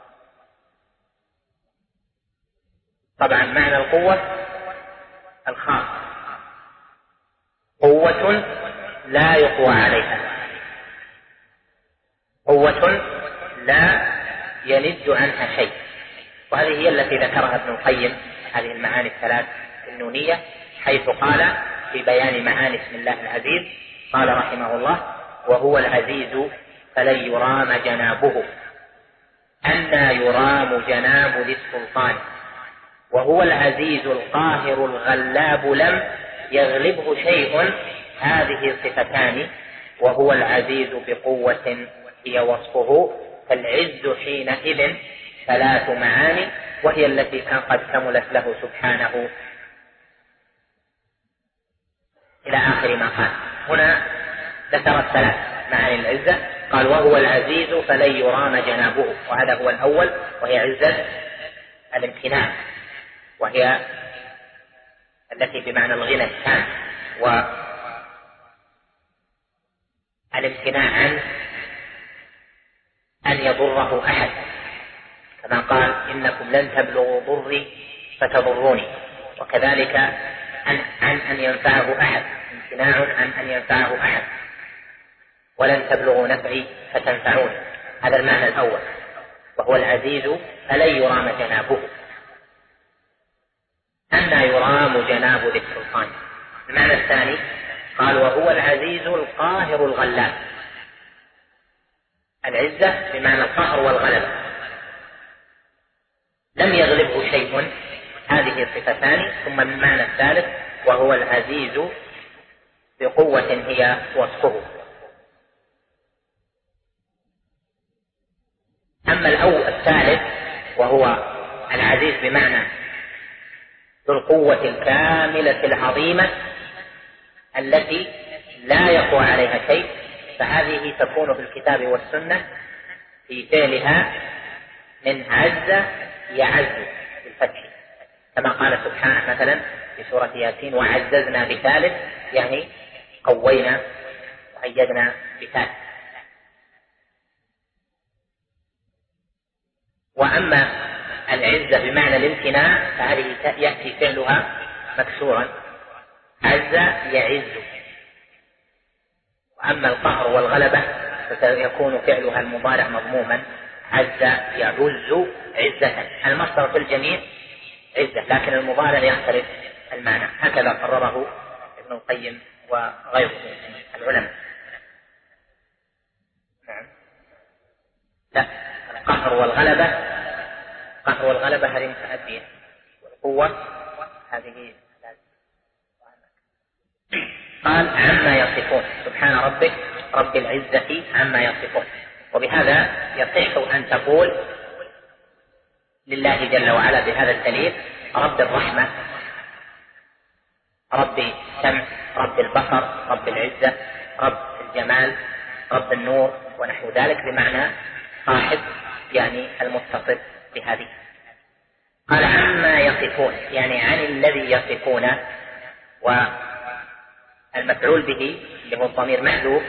طبعا معنى القوة الخاص، قوة لا يقوى عليها، قوة لا يلد عنها شيء. وهذه هي التي ذكرها ابن القيم، هذه المعاني الثلاث النونية، حيث قال في بيان معاني اسم الله العزيز قال رحمه الله وهو العزيز فلن يرام جنابه، أنى يرام جناب ذي السلطان، وهو العزيز القاهر الغلاب لم يغلبه شيء، هذه صفتان، وهو العزيز بقوة هي وصفه، فالعز حينئذ 3 معاني، وهي التي قد كملت له سبحانه إلى آخر ما قال. هنا ذكر 3 معاني العزة، قال وهو العزيز فلن يرام جنابه، وهذا هو الأول، وهي عزة الامتناع، وهي التي بمعنى الغنى التام والامتناع عن أن يضره أحد، كما قال إنكم لن تبلغوا ضري فتضروني. وكذلك عن أن ينفعه أحد، امتناع عن أن ينفعه أحد، ولن تبلغوا نفعي فتنفعوني. هذا المعنى الأول، وهو العزيز فلن يرام جنابه. أنى يرام جناب ذي السلطان. المعنى الثاني قال وهو العزيز القاهر الغلاب. العزة بمعنى القهر والغلبة، لم يغلبه شيء، هذه صفتان. ثم المعنى الثالث وهو العزيز بقوة هي وصفه. أما الثالث وهو العزيز بمعنى ذو القوة الكاملة العظيمة التي لا يقوى عليها شيء، فهذه تكون في الكتاب والسنة في فعلها من عز يعز بالفتح، كما قال سبحانه مثلا في سورة ياسين وعززنا بثالث، يعني قوينا وأيدنا بثالث. وأما العزة بمعنى الامتناع فهذه يأتي فعلها مكسورا، عز يعز. وأما القهر والغلبة فسيكون فعلها المضارع مضموما، عز يعز عزة. المصدر في الجميع عزة، لكن المضارع يختلف المعنى. هكذا قرره ابن القيم وغيره من العلماء. نعم. لا، القهر والغلبة هذه متأدية، والقوة هذه قال عما يصفون. سبحان ربك رب العزة عما يصفون. وبهذا يصح أن تقول لله جل وعلا بهذا الدليل رب الرحمة، رب السمع، رب البصر، رب العزة، رب الجمال، رب النور ونحو ذلك، بمعنى صاحب يعني المتصف بهذه. قال عما يصفون يعني عن الذي يصفون، والمفعول به اللي هو الضمير محذوف،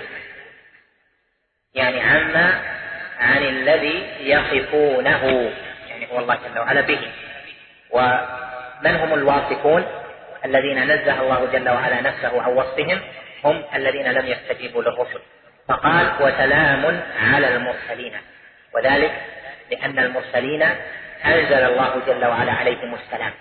يعني عما عن الذي يصفونه، يعني هو الله جل وعلا به. ومن هم الواصفون الذين نزه الله جل وعلا نفسه عن وصفهم؟ هم الذين لم يستجيبوا للرسل. فقال وسلام على المرسلين، وذلك لأن المرسلين أنزل الله جل وعلا عليهم السلام،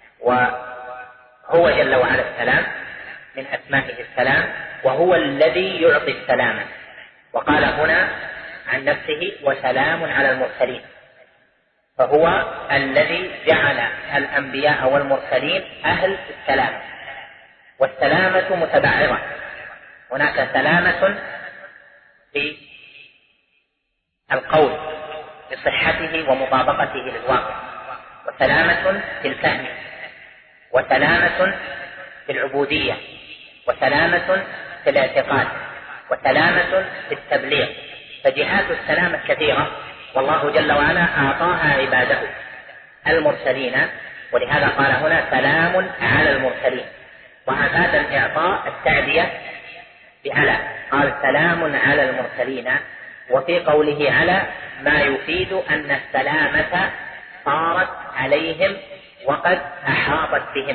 وهو جل وعلا السلام، من أسمائه السلام، وهو الذي يعطي السلام. وقال هنا عن نفسه وسلام على المرسلين، فهو الذي جعل الأنبياء والمرسلين أهل السلام. والسلامة متبعرة، هناك سلامة في القول بصحته ومطابقته للواقع، وسلامة في الفهم، وسلامة في العبودية، وسلامة في الاعتقاد، وسلامة في التبليغ. فجهات السلامة كثيرة، والله جل وعلا أعطاها عباده المرسلين، ولهذا قال هنا سلام على المرسلين. وهذا الإعطاء التعدية بعلى، قال سلام على المرسلين، وفي قوله على ما يفيد أن السلامة صارت عليهم وقد أحاطت بهم.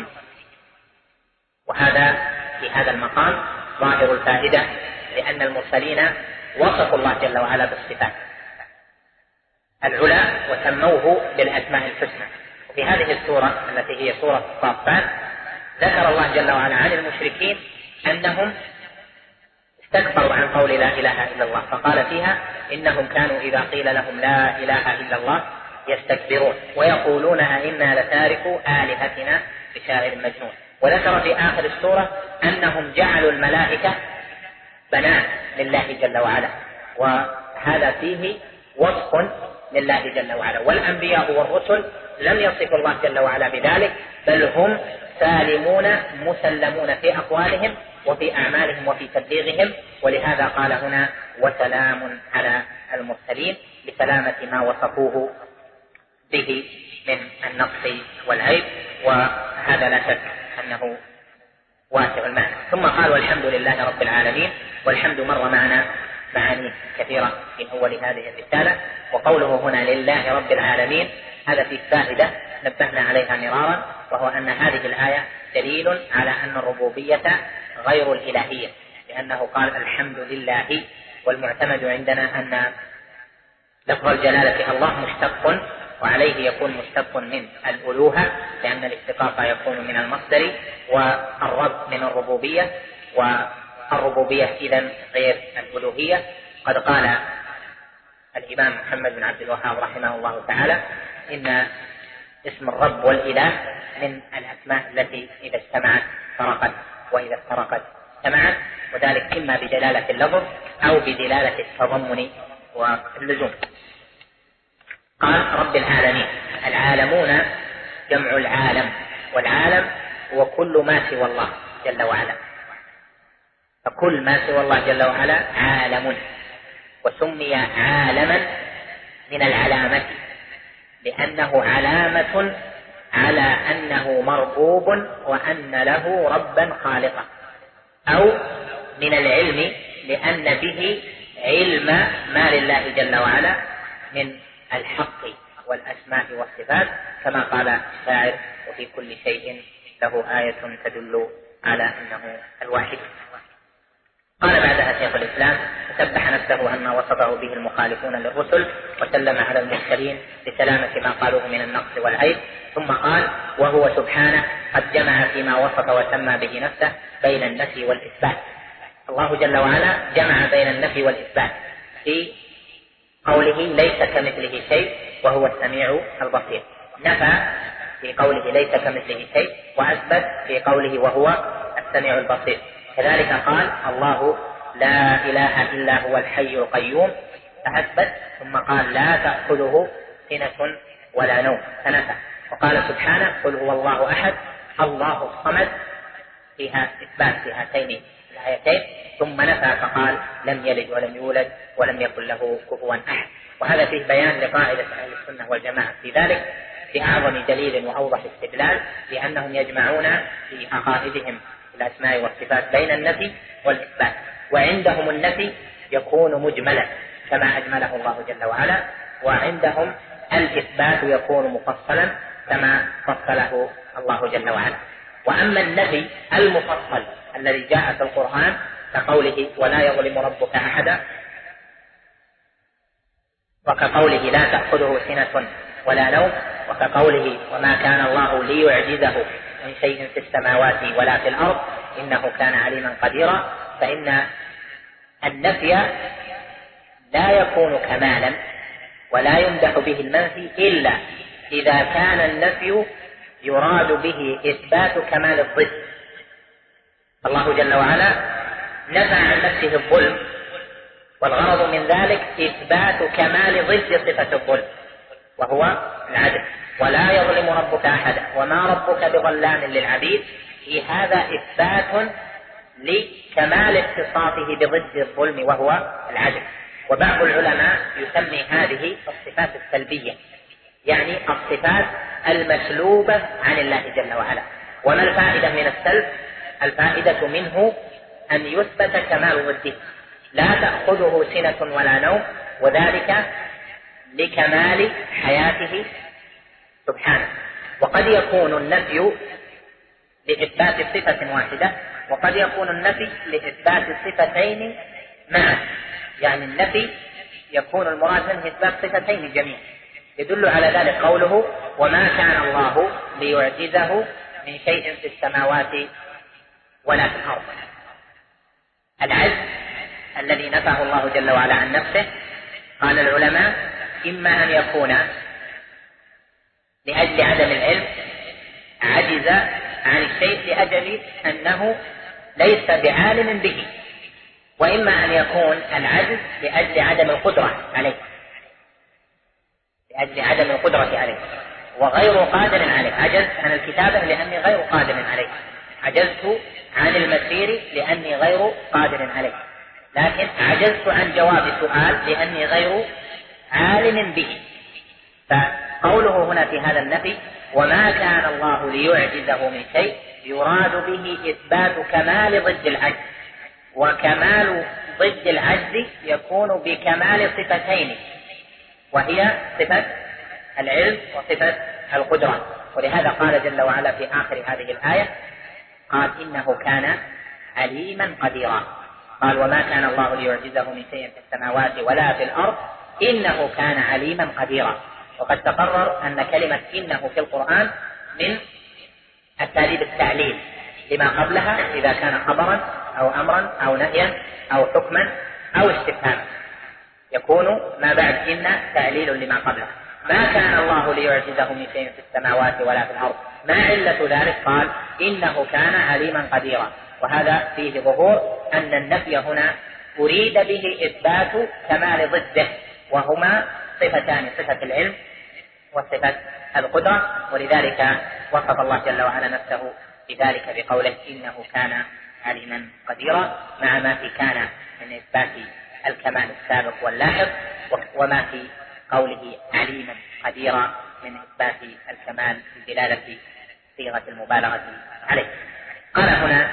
وهذا في هذا المقام ظاهر الفائدة، لأن المرسلين وصفوا الله جل وعلا بالصفات العلى وسموه بالأسماء الحسنى. وفي هذه السورة التي هي سورة الصافات ذكر الله جل وعلا عن المشركين أنهم استكبروا عن قول لا إله إلا الله، فقال فيها إنهم كانوا إذا قيل لهم لا إله إلا الله يستكبرون ويقولون أئنا لتاركوا آلهتنا بشاعر مجنون. وذكر في آخر السورة أنهم جعلوا الملائكة بنات لله جل وعلا، وهذا فيه وصف لله جل وعلا. والأنبياء والرسل لم يصف الله جل وعلا بذلك، بل هم سالمون مسلمون في أقوالهم وفي أعمالهم وفي تبليغهم. ولهذا قال هنا وسلام على المرسلين، لسلامة ما وصفوه به من النقص والعيب، وهذا لا شك أنه واسع المعنى. ثم قال والحمد لله رب العالمين، والحمد مر معنا معاني كثيرة في أول هذه الرسالة. وقوله هنا لله رب العالمين هذا فيه فائدة نبهنا عليها مرارا، وهو أن هذه الآية دليل على أن الربوبية غير الإلهية، لأنه قال الحمد لله. والمعتمد عندنا أن لفظ الجلالة الله مشتق، وعليه يكون مشتق من الألوهة، لأن الاشتقاق يكون من المصدر، والرب من الربوبية، والربوبية إذن غير الألوهية. قد قال الإمام محمد بن عبد الوهاب رحمه الله تعالى إن اسم الرب والإله من الأسماء التي إذا اجتمعت فرقت، وإذا افترقت اجتمعت، وذلك إما بدلالة اللفظ أو بدلالة التضمن واللزوم. قال رب العالمين، العالمون جمع العالم، والعالم هو كل ما سوى الله جل وعلا، فكل ما سوى الله جل وعلا عالم. وسمي عالما من العلامة لأنه علامة على أنه مربوب وأن له ربا خالقا، أو من العلم لأن به علم ما لله جل وعلا من الحق والأسماء والصفات، كما قال الشاعر: وفي كل شيء له آية تدل على أنه الواحد. قال بعدها شيخ الإسلام: سبح نفسه عما وصفه به المخالفون للرسل، وسلم على المرسلين بسلامة ما قالوه من النقص والعيب. ثم قال: وهو سبحانه قد جمع فيما وصف وسمى به نفسه بين النفي والإثبات. الله جل وعلا جمع بين النفي والإثبات في قوله: ليس كمثله شيء وهو السميع البصير. نفى في قوله: ليس كمثله شيء، وأثبت في قوله: وهو السميع البصير. كذلك قال: الله لا إله إلا هو الحي القيوم، فأثبت. ثم قال: لا تأخذه سنة ولا نوم، فنفى. وقال سبحانه: قل هو الله أحد الله الصمد، فيها إثبات في هاتين الآيتين. ثم نفى فقال: لم يلد ولم يولد ولم يكن له كفوا أحد. وهذا فيه بيان لقاعدة أهل السنة والجماعة في ذلك بأعظم دليل وأوضح استدلال، لأنهم يجمعون في عقائدهم الأسماء والصفات بين النفي والإثبات، وعندهم النفي يكون مجملا كما أجمله الله جل وعلا، وعندهم الإثبات يكون مفصلا كما فصله الله جل وعلا. وأما النفي المفصل الذي جاء في القرآن كقوله: ولا يظلم ربك أحدا، وكقوله: لا تأخذه سنة ولا نوم، وكقوله: وما كان الله ليعجزه من شيء في السماوات ولا في الأرض إنه كان عليما قديرا، فإن النفي لا يكون كمالا ولا يمدح به المنفي إلا إذا كان النفي يراد به إثبات كمال الضد. الله جل وعلا نفى عن نفسه الظلم، والغرض من ذلك إثبات كمال ضد صفة الظلم وهو العدل. ولا يظلم ربك أحدا وما ربك بظلام للعبيد، في هذا إثبات لكمال اتصافه بضد الظلم وهو العدل. وبعض العلماء يسمي هذه الصفات السلبية، يعني الصفات المسلوبة عن الله جل وعلا. وما الفائدة من السلب؟ الفائدة منه أن يثبت كمال ضده، لا تأخذه سنة ولا نوم، وذلك لكمال حياته سبحانه. وقد يكون النفي لإثبات صفة واحدة، وقد يكون النفي لإثبات صفتين معا، يعني النفي يكون المراد منه إثبات صفتين جميعا. يدل على ذلك قوله: وما كان الله ليعجزه من شيء في السماوات ولا في الأرض. العجز الذي نفاه الله جل وعلا عن نفسه، قال العلماء: إما أن يكون لأجل عدم العلم، عجز عن الشيء لأجل أنه ليس بعالم به، وإما أن يكون العجز لأجل عدم القدرة عليه، لأجل عدم القدرة عليه وغير قادر عليه. عجزت عن الكتابة لأني غير قادر عليه، عجزت عن المسير لأني غير قادر عليه، لكن عجزت عن جواب سؤال لأني غير عالم به. فقوله هنا في هذا النفي: وما كان الله ليعجزه من شيء، يراد به إثبات كمال ضد العجز، وكمال ضد العجز يكون بكمال صفتين، وهي صفة العلم وصفة القدرة. ولهذا قال جل وعلا في آخر هذه الآية: قال: إنه كان عليما قديرا. قال: وما كان الله ليعجزه من شيء في السماوات ولا في الأرض إنه كان عليما قديرا. وقد تقرر أن كلمة إنه في القرآن من أساليب التعليل لما قبلها، إذا كان خبرا أو أمرا أو نهيا أو حكما أو استفهاما، يكون ما بعد إن تعليل لما قبلها. ما كان الله ليعجزه من شيء في السماوات ولا في الأرض، ما علة ذلك؟ قال: إنه كان عليما قديرا. وهذا فيه ظهور أن النفي هنا أريد به إثبات كمال ضده، وهما صفتان: صفة العلم وصفة القدرة. ولذلك وصف الله جل وعلا نفسه بذلك بقوله: إنه كان عليما قديرا، مع ما في كان من إثبات الكمال السابق واللاحق، وما في قوله عليما قديرا من إثبات الكمال بدلالة صيغة المبالغة عليه. قال هنا: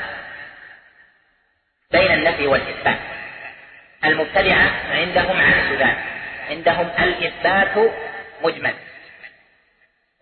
بين النفي والإثبات. المبتدعة عندهم عكس ذلك، عندهم الإثبات مجمل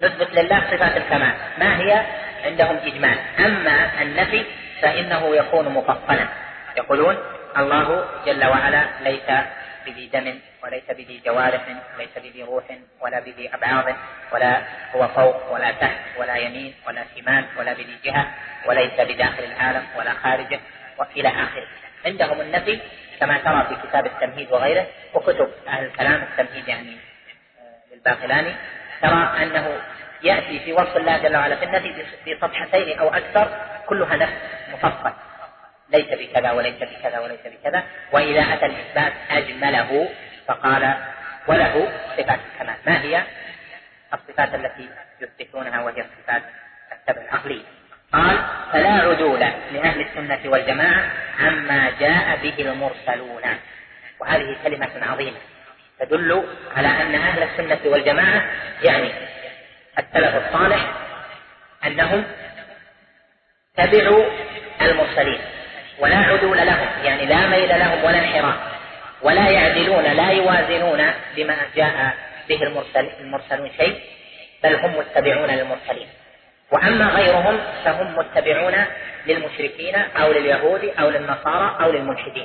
نثبت لله صفات الكمال ما هي عندهم إجمال. أما النفي فإنه يكون مفصلا، يقولون الله جل وعلا ليس بذي دم وليس بذي جوارح وليس بذي روح ولا بذي أبعاض ولا هو فوق ولا تحت ولا يمين ولا شمال ولا بذي جهة وليس بداخل العالم ولا خارجه وإلى آخره. عندهم النفي كما ترى في كتاب التمهيد وغيره وكتب أهل الكلام التمهيد يعني للباقلاني، ترى أنه يأتي في وصف الله جل وعلا في النفي في صفحتين أو أكثر كلها نفس مفصل، ليس بكذا وليس بكذا وليس بكذا. وإذا أتى الإثبات أجمله فقال وله صفات الكمال. ما هي الصفات التي يثبتونها وهي الصفات السبع العقلية؟ قال فلا عدول لأهل السنة والجماعة عما جاء به المرسلون. وهذه كلمة عظيمة تدل على أن أهل السنة والجماعة يعني السلف الصالح أنهم تبعوا المرسلين ولا عدول لهم، يعني لا ميل لهم ولا انحراف، ولا يعدلون لا يوازنون بما جاء به المرسلون شيء، بل هم متبعون للمرسلين. وأما غيرهم فهم متبعون للمشركين أو لليهود أو للنصارى أو للملحدين.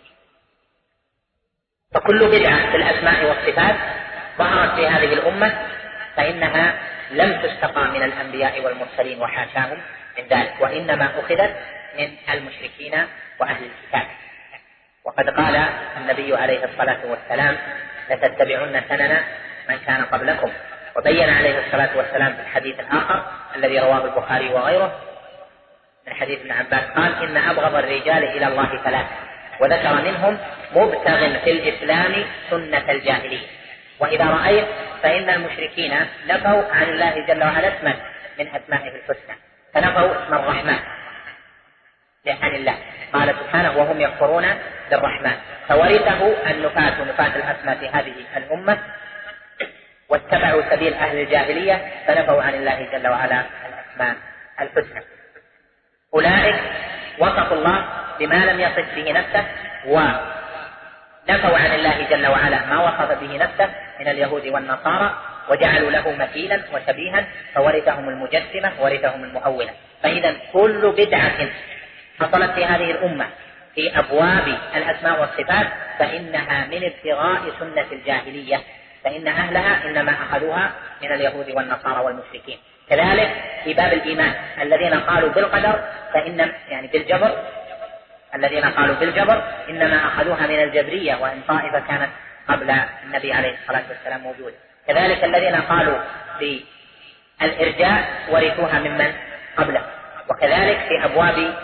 فكل بدعة في الأسماء والصفات ظهرت في هذه الأمة فإنها لم تستقى من الأنبياء والمرسلين وحاشاهم من ذلك، وإنما أخذت من المشركين وأهل الكتاب. وقد قال النبي عليه الصلاة والسلام لتتبعن سنن من كان قبلكم. وبين عليه الصلاة والسلام في الحديث الآخر الذي رواه البخاري وغيره من حديث ابن عباس قال إن أبغض الرجال إلى الله ثلاثة، وذكر منهم مبتغ في الإسلام سنة الجاهلية. وإذا رأيت فإن المشركين نفوا عن الله جل وعلا اسما من أسمائه الحسنى، فنفوا اسم الرحمن عن الله، قال سبحانه وهم يكفرون بالرحمن، فورثه النفاة نفاة الأسماء في هذه الأمة واتبعوا سبيل أهل الجاهلية فنفوا عن الله جل وعلا الأسماء الحسنى. أولئك وصفوا الله بما لم يصف به نفسه ونفوا عن الله جل وعلا ما وصف به نفسه من اليهود والنصارى وجعلوا له مثيلا وشبيها، فورثهم المجسمة ورثهم المؤولة. فإذا كل بدعة حصلت في هذه الأمة في أبواب الأسماء والصفات فإنها من ابتغاء سنة الجاهلية، فإن أهلها إنما أخذوها من اليهود والنصارى والمشركين. كذلك في باب الإيمان الذين قالوا بالقدر فإن يعني بالجبر، الذين قالوا بالجبر إنما أخذوها من الجبرية، وإن طائفة كانت قبل النبي عليه الصلاة والسلام موجودة. كذلك الذين قالوا بالإرجاء ورثوها ممن قبله. وكذلك في أبواب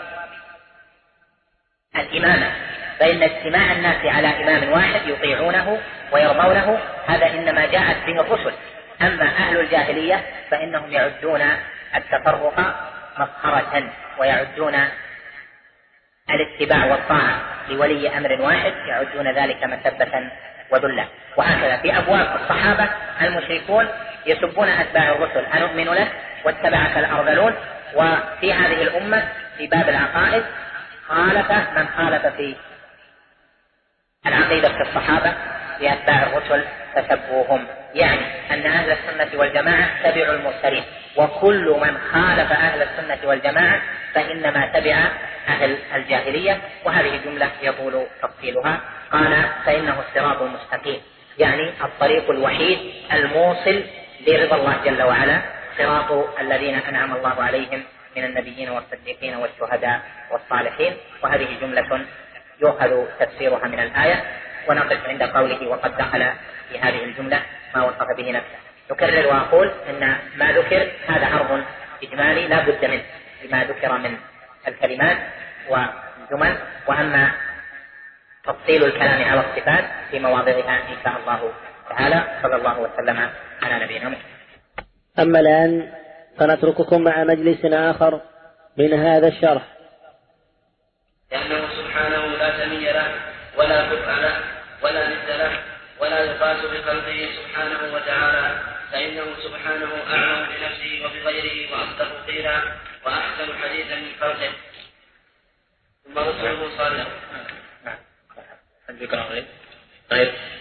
الإمامة فإن اجتماع الناس على إمام واحد يطيعونه ويرضونه هذا إنما جاءت به الرسل. أما أهل الجاهلية فإنهم يعدون التفرق مسخرة ويعدون الاتباع والطاعة لولي أمر واحد يعدون ذلك مسبة وذلة. وهكذا في أبواب الصحابة المشركون يسبون أتباع الرسل أنؤمن لك واتبعك الأرذلون. وفي هذه الأمة في باب العقائد خالف من خالف في العقيدة في الصحابة لأتباع الرسل فسبوهم، يعني أن أهل السنة والجماعة تبعوا المرسلين، وكل من خالف أهل السنة والجماعة فإنما تبع أهل الجاهلية. وهذه جملة يطول تفصيلها. قال فإنه الصراط المستقيم، يعني الطريق الوحيد الموصل لرضا الله جل وعلا، صراط الذين أنعم الله عليهم من النبيين والصديقين والشهداء والصالحين. وهذه جملة يؤخذ تفسيرها من الآية. ونقف عند قوله وقد دخل في هذه الجملة ما وصف به نفسه. نكرر وأقول إن ما ذكر هذا عرض إجمالي لا بد منه لما ذكر من الكلمات والجمل، وأما تفصيل الكلام على الصفات في مواضعها إن شاء الله تعالى. صلى الله وسلم على نبينا محمد. أما الآن فنترككم مع مجلس آخر من هذا الشرح. لأنه سبحانه لا سمي له ولا كفء له ولا ند له ولا يقاس بخلقه سبحانه وتعالى، فإنه سبحانه أعلم بنفسه وبغيره وأصدق قيلا وأحسن حديثا من خلقه. ثم رسله صالح. طيب